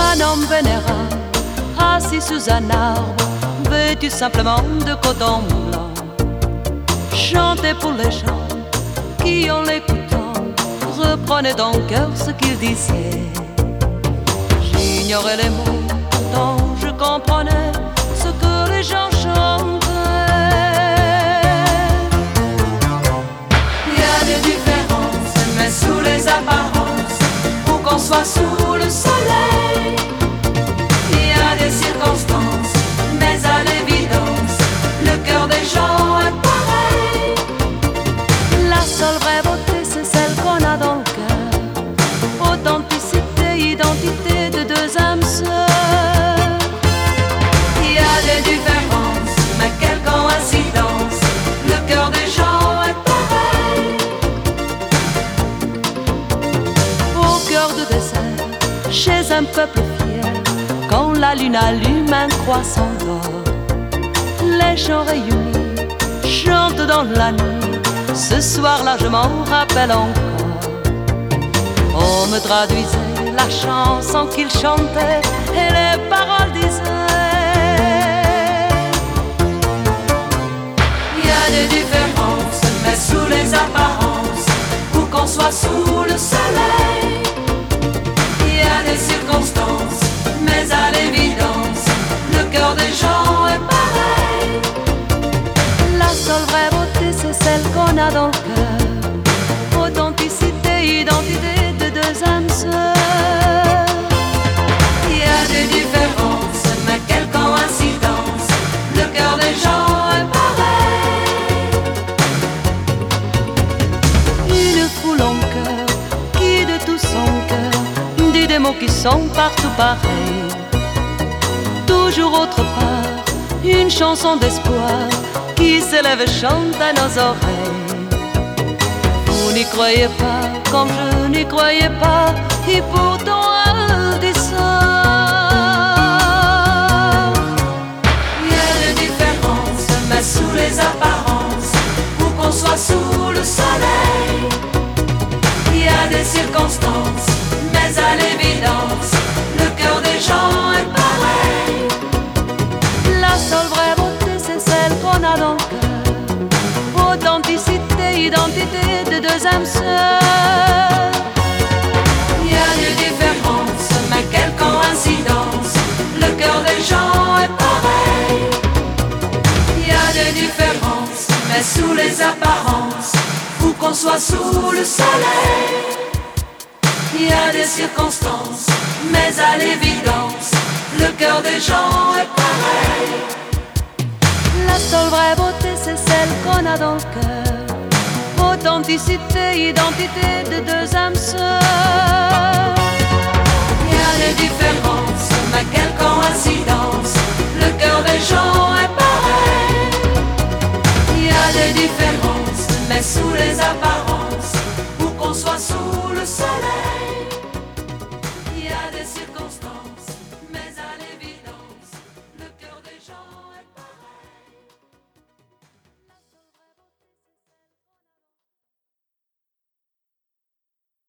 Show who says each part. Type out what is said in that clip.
Speaker 1: Un homme vénérable, assis sous un arbre, vêtu simplement de coton blanc, chantait pour les gens qui, en l'écoutant, reprenaient dans le cœur ce qu'il disait. J'ignorais les mots, pourtant je comprenais ce que les gens chantaient. Il y a des différences, mais sous les apparences, pour qu'on soit sous le soleil. Il y a des circonstances, mais à l'évidence, le cœur des gens est pareil. La seule vraie beauté, c'est celle qu'on a dans le cœur. Authenticité, identité de deux âmes sœurs. Il y a des différences, mais quelle coïncidence, le cœur des gens est pareil. Au cœur de désert, chez un peuple fier, quand la lune allume un croissant d'or, les gens réunis chantent dans la nuit. Ce soir-là je m'en rappelle encore. On me traduisait la chanson qu'il chantait et les paroles disaient: il y a des différences, mais sous les apparences, pour qu'on soit sous le soleil. Il y a des circonstances, mais à l'évidence, le cœur des gens est pareil. La seule vraie beauté, c'est celle qu'on a dans le cœur. Authenticité, identité de deux âmes sœurs. Il y a des différences, mais quelle coïncidence, le cœur des gens est pareil. Une foule en cœur qui de tout son cœur dit des mots qui sont partout pareils. Toujours autre part, une chanson d'espoir qui s'élève et chante à nos oreilles. Vous n'y croyez pas, comme je n'y croyais pas, et pourtant elle dit ça. Il y a des différences, mais sous les apparences, pour qu'on soit sous le soleil. Il y a des circonstances, mais à l'évidence, le cœur des gens est pareil. La seule vraie beauté, c'est celle qu'on a dans le cœur. Authenticité, identité de deux âmes sœurs. Il y a des différences, mais quelle coïncidence, le cœur des gens est pareil. Il y a des différences, mais sous les apparences, pour qu'on soit sous le soleil. Il y a des circonstances, mais à l'évidence, le cœur des gens est pareil. La seule vraie beauté, c'est celle qu'on a dans le cœur. Authenticité, identité de deux âmes sœurs.